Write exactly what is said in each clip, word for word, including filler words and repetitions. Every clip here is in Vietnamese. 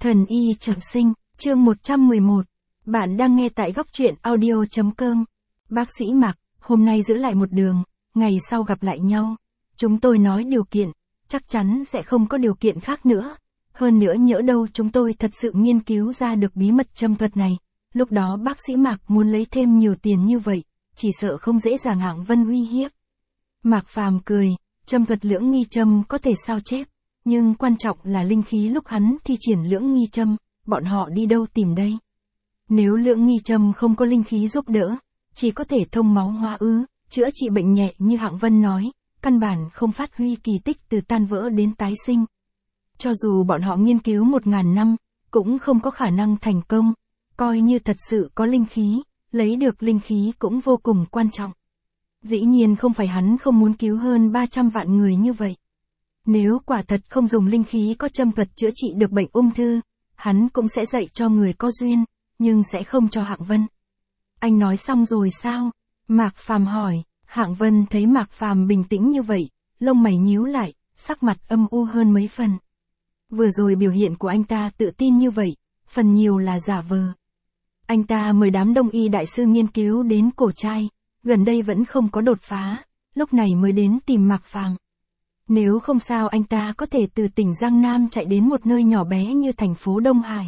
Thần y trọng sinh, chương một trăm mười một. Bạn đang nghe tại góc truyện audio chấm com. Bác sĩ Mạc, hôm nay giữ lại một đường, ngày sau gặp lại nhau. Chúng tôi nói điều kiện, chắc chắn sẽ không có điều kiện khác nữa. Hơn nữa nhỡ đâu chúng tôi thật sự nghiên cứu ra được bí mật châm thuật này. Lúc đó bác sĩ Mạc muốn lấy thêm nhiều tiền như vậy, chỉ sợ không dễ dàng Hạng Vân uy hiếp. Mạc Phàm cười, châm thuật lưỡng nghi châm có thể sao chép, nhưng quan trọng là linh khí lúc hắn thi triển lưỡng nghi châm, bọn họ đi đâu tìm đây? Nếu lưỡng nghi châm không có linh khí giúp đỡ, chỉ có thể thông máu hóa ứ, chữa trị bệnh nhẹ như Hạng Vân nói, căn bản không phát huy kỳ tích từ tan vỡ đến tái sinh. Cho dù bọn họ nghiên cứu một ngàn năm, cũng không có khả năng thành công, coi như thật sự có linh khí, lấy được linh khí cũng vô cùng quan trọng. Dĩ nhiên không phải hắn không muốn cứu hơn ba trăm vạn người như vậy. Nếu quả thật không dùng linh khí có châm thuật chữa trị được bệnh ung thư, hắn cũng sẽ dạy cho người có duyên, nhưng sẽ không cho Hạng Vân. Anh nói xong rồi sao? Mạc Phàm hỏi. Hạng Vân thấy Mạc Phàm bình tĩnh như vậy, lông mày nhíu lại, sắc mặt âm u hơn mấy phần. Vừa rồi biểu hiện của anh ta tự tin như vậy, phần nhiều là giả vờ. Anh ta mời đám đông y đại sư nghiên cứu đến cổ trai, gần đây vẫn không có đột phá, lúc này mới đến tìm Mạc Phàm. Nếu không sao anh ta có thể từ tỉnh Giang Nam chạy đến một nơi nhỏ bé như thành phố Đông Hải.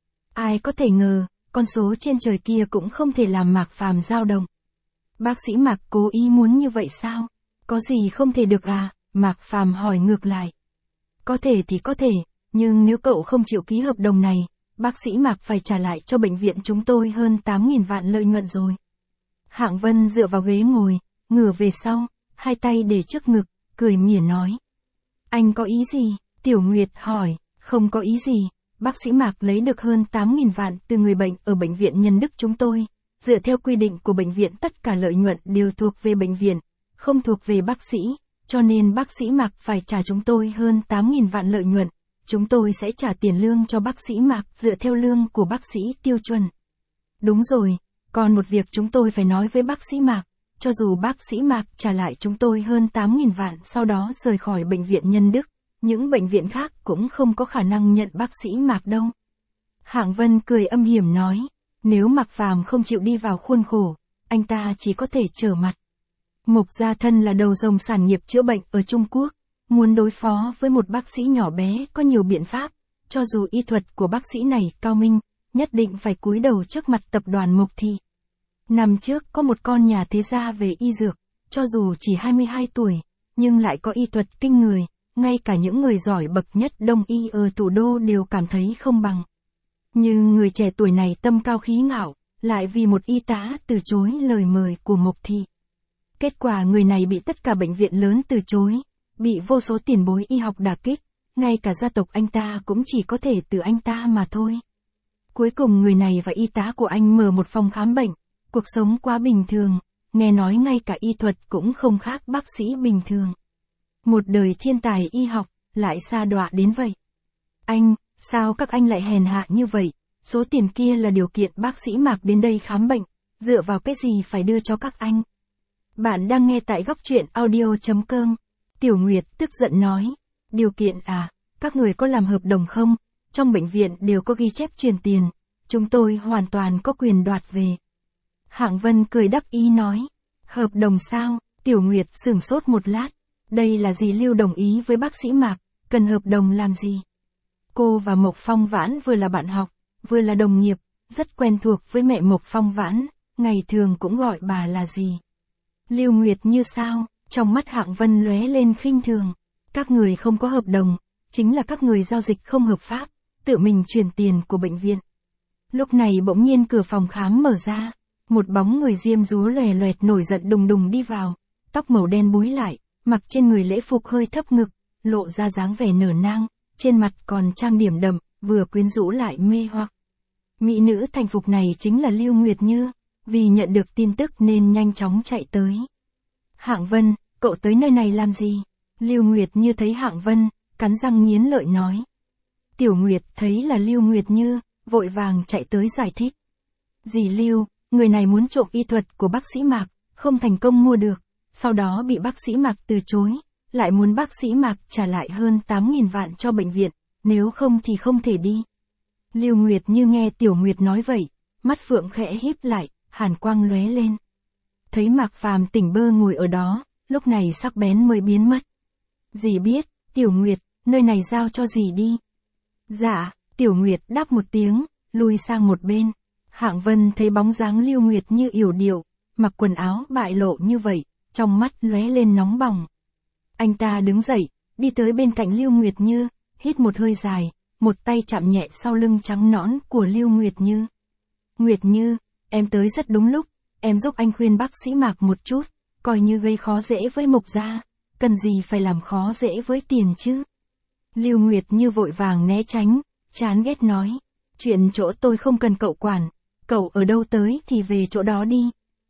Ai có thể ngờ, con số trên trời kia cũng không thể làm Mạc Phàm dao động. Bác sĩ Mạc cố ý muốn như vậy sao? Có gì không thể được à? Mạc Phàm hỏi ngược lại. Có thể thì có thể, nhưng nếu cậu không chịu ký hợp đồng này, bác sĩ Mạc phải trả lại cho bệnh viện chúng tôi hơn tám nghìn vạn lợi nhuận rồi. Hạng Vân dựa vào ghế ngồi, ngửa về sau, hai tay để trước ngực, cười mỉa nói. Anh có ý gì? Tiểu Nguyệt hỏi. Không có ý gì, bác sĩ Mạc lấy được hơn tám nghìn vạn từ người bệnh ở bệnh viện Nhân Đức chúng tôi. Dựa theo quy định của bệnh viện tất cả lợi nhuận đều thuộc về bệnh viện, không thuộc về bác sĩ, cho nên bác sĩ Mạc phải trả chúng tôi hơn tám nghìn vạn lợi nhuận. Chúng tôi sẽ trả tiền lương cho bác sĩ Mạc dựa theo lương của bác sĩ tiêu chuẩn. Đúng rồi, còn một việc chúng tôi phải nói với bác sĩ Mạc. Cho dù bác sĩ Mạc trả lại chúng tôi hơn tám nghìn vạn sau đó rời khỏi bệnh viện Nhân Đức, những bệnh viện khác cũng không có khả năng nhận bác sĩ Mạc đâu. Hạng Vân cười âm hiểm nói, nếu Mạc Phàm không chịu đi vào khuôn khổ, anh ta chỉ có thể trở mặt. Mục Gia Thân là đầu rồng sản nghiệp chữa bệnh ở Trung Quốc, muốn đối phó với một bác sĩ nhỏ bé có nhiều biện pháp, cho dù y thuật của bác sĩ này cao minh, nhất định phải cúi đầu trước mặt tập đoàn Mục Thị. Năm trước có một con nhà thế gia về y dược, cho dù chỉ hai mươi hai tuổi, nhưng lại có y thuật kinh người, ngay cả những người giỏi bậc nhất đông y ở thủ đô đều cảm thấy không bằng. Nhưng người trẻ tuổi này tâm cao khí ngạo, lại vì một y tá từ chối lời mời của Mục Thị. Kết quả người này bị tất cả bệnh viện lớn từ chối, bị vô số tiền bối y học đả kích, ngay cả gia tộc anh ta cũng chỉ có thể từ anh ta mà thôi. Cuối cùng người này và y tá của anh mở một phòng khám bệnh. Cuộc sống quá bình thường, nghe nói ngay cả y thuật cũng không khác bác sĩ bình thường. Một đời thiên tài y học, lại sa đọa đến vậy. Anh, sao các anh lại hèn hạ như vậy? Số tiền kia là điều kiện bác sĩ Mạc đến đây khám bệnh, dựa vào cái gì phải đưa cho các anh? Bạn đang nghe tại góc truyện audio chấm com. Tiểu Nguyệt tức giận nói, điều kiện à, các người có làm hợp đồng không? Trong bệnh viện đều có ghi chép truyền tiền, chúng tôi hoàn toàn có quyền đoạt về. Hạng Vân cười đắc ý nói, hợp đồng sao? Tiểu Nguyệt sửng sốt một lát, đây là gì Lưu đồng ý với bác sĩ Mạc, cần hợp đồng làm gì? Cô và Mộc Phong Vãn vừa là bạn học, vừa là đồng nghiệp, rất quen thuộc với mẹ Mộc Phong Vãn, ngày thường cũng gọi bà là gì? Lưu Nguyệt như sao? Trong mắt Hạng Vân lóe lên khinh thường, các người không có hợp đồng, chính là các người giao dịch không hợp pháp, tự mình chuyển tiền của bệnh viện. Lúc này bỗng nhiên cửa phòng khám mở ra. Một bóng người diêm dúa lòe loẹt nổi giận đùng đùng đi vào, tóc màu đen búi lại, mặc trên người lễ phục hơi thấp ngực, lộ ra dáng vẻ nở nang, trên mặt còn trang điểm đậm, vừa quyến rũ lại mê hoặc. Mỹ nữ thành phục này chính là Lưu Nguyệt Như, vì nhận được tin tức nên nhanh chóng chạy tới. Hạng Vân, cậu tới nơi này làm gì? Lưu Nguyệt Như thấy Hạng Vân, cắn răng nghiến lợi nói. Tiểu Nguyệt thấy là Lưu Nguyệt Như, vội vàng chạy tới giải thích. Dì Lưu, người này muốn trộm y thuật của bác sĩ Mạc, không thành công mua được, sau đó bị bác sĩ Mạc từ chối, lại muốn bác sĩ Mạc trả lại hơn tám nghìn vạn cho bệnh viện, nếu không thì không thể đi. Lưu Nguyệt Như nghe Tiểu Nguyệt nói vậy, mắt phượng khẽ híp lại, hàn quang lóe lên. Thấy Mạc Phàm tỉnh bơ ngồi ở đó, lúc này sắc bén mới biến mất. Dì biết, Tiểu Nguyệt, nơi này giao cho dì đi. Dạ, Tiểu Nguyệt đáp một tiếng, lui sang một bên. Hạng Vân thấy bóng dáng Lưu Nguyệt Như yểu điệu, mặc quần áo bại lộ như vậy, trong mắt lóe lên nóng bỏng. Anh ta đứng dậy, đi tới bên cạnh Lưu Nguyệt Như, hít một hơi dài, một tay chạm nhẹ sau lưng trắng nõn của Lưu Nguyệt Như. Nguyệt Như, em tới rất đúng lúc, em giúp anh khuyên bác sĩ Mạc một chút, coi như gây khó dễ với Mộc gia, cần gì phải làm khó dễ với tiền chứ. Lưu Nguyệt Như vội vàng né tránh, chán ghét nói, chuyện chỗ tôi không cần cậu quản, cậu ở đâu tới thì về chỗ đó đi.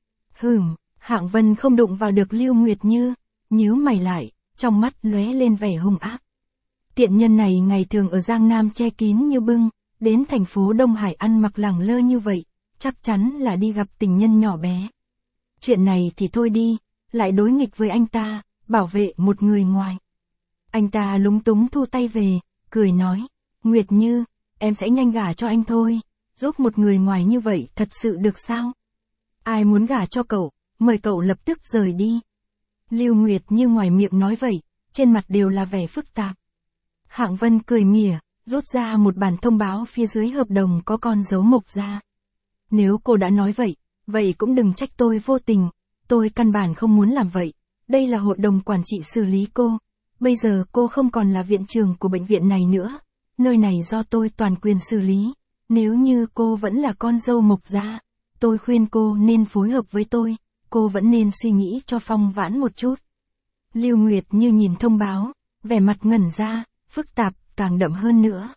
Hừm, Hạng Vân không đụng vào được Lưu Nguyệt Như, nhíu mày lại, trong mắt lóe lên vẻ hung ác. Tiện nhân này ngày thường ở Giang Nam che kín như bưng, đến thành phố Đông Hải ăn mặc lẳng lơ như vậy, chắc chắn là đi gặp tình nhân nhỏ bé. Chuyện này thì thôi đi, lại đối nghịch với anh ta, bảo vệ một người ngoài. Anh ta lúng túng thu tay về, cười nói, Nguyệt Như, em sẽ nhanh gả cho anh thôi, giúp một người ngoài như vậy thật sự được sao? Ai muốn gả cho cậu, mời cậu lập tức rời đi. Lưu Nguyệt Như ngoài miệng nói vậy, trên mặt đều là vẻ phức tạp. Hạng Vân cười mỉa, rút ra một bản thông báo phía dưới hợp đồng có con dấu Mộc gia. Nếu cô đã nói vậy, vậy cũng đừng trách tôi vô tình, tôi căn bản không muốn làm vậy, đây là hội đồng quản trị xử lý cô, bây giờ cô không còn là viện trưởng của bệnh viện này nữa, nơi này do tôi toàn quyền xử lý, nếu như cô vẫn là con dâu Mộc gia, tôi khuyên cô nên phối hợp với tôi, cô vẫn nên suy nghĩ cho Phong Vãn một chút. Lưu Nguyệt Như nhìn thông báo, vẻ mặt ngẩn ra, phức tạp, càng đậm hơn nữa.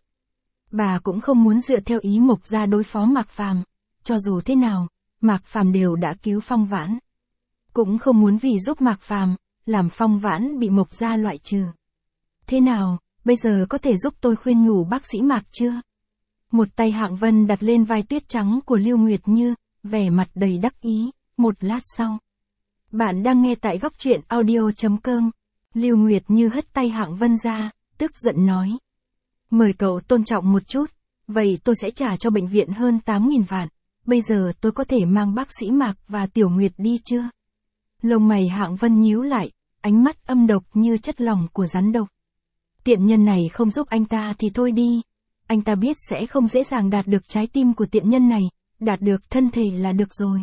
Bà cũng không muốn dựa theo ý Mộc gia đối phó Mạc Phàm, cho dù thế nào, Mạc Phàm đều đã cứu Phong Vãn. Cũng không muốn vì giúp Mạc Phàm, làm Phong Vãn bị Mộc gia loại trừ. Thế nào, bây giờ có thể giúp tôi khuyên nhủ bác sĩ Mạc chưa? Một tay Hạng Vân đặt lên vai tuyết trắng của Lưu Nguyệt Như, vẻ mặt đầy đắc ý, một lát sau. Bạn đang nghe tại góc truyện audio chấm com. Lưu Nguyệt Như hất tay Hạng Vân ra, tức giận nói. Mời cậu tôn trọng một chút, vậy tôi sẽ trả cho bệnh viện hơn tám nghìn vạn, bây giờ tôi có thể mang bác sĩ Mạc và Tiểu Nguyệt đi chưa? Lông mày Hạng Vân nhíu lại, ánh mắt âm độc như chất lỏng của rắn độc. Tiện nhân này không giúp anh ta thì thôi đi, anh ta biết sẽ không dễ dàng đạt được trái tim của tiện nhân này, đạt được thân thể là được rồi.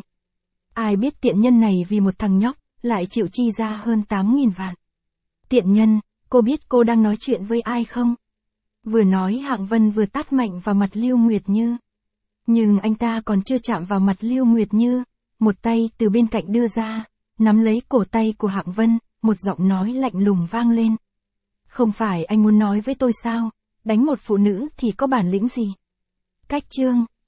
Ai biết tiện nhân này vì một thằng nhóc, lại chịu chi ra hơn tám nghìn vạn. Tiện nhân, cô biết cô đang nói chuyện với ai không? Vừa nói Hạng Vân vừa tát mạnh vào mặt Lưu Nguyệt Như. Nhưng anh ta còn chưa chạm vào mặt Lưu Nguyệt Như, một tay từ bên cạnh đưa ra, nắm lấy cổ tay của Hạng Vân, một giọng nói lạnh lùng vang lên. Không phải anh muốn nói với tôi sao, đánh một phụ nữ thì có bản lĩnh gì? Cách chương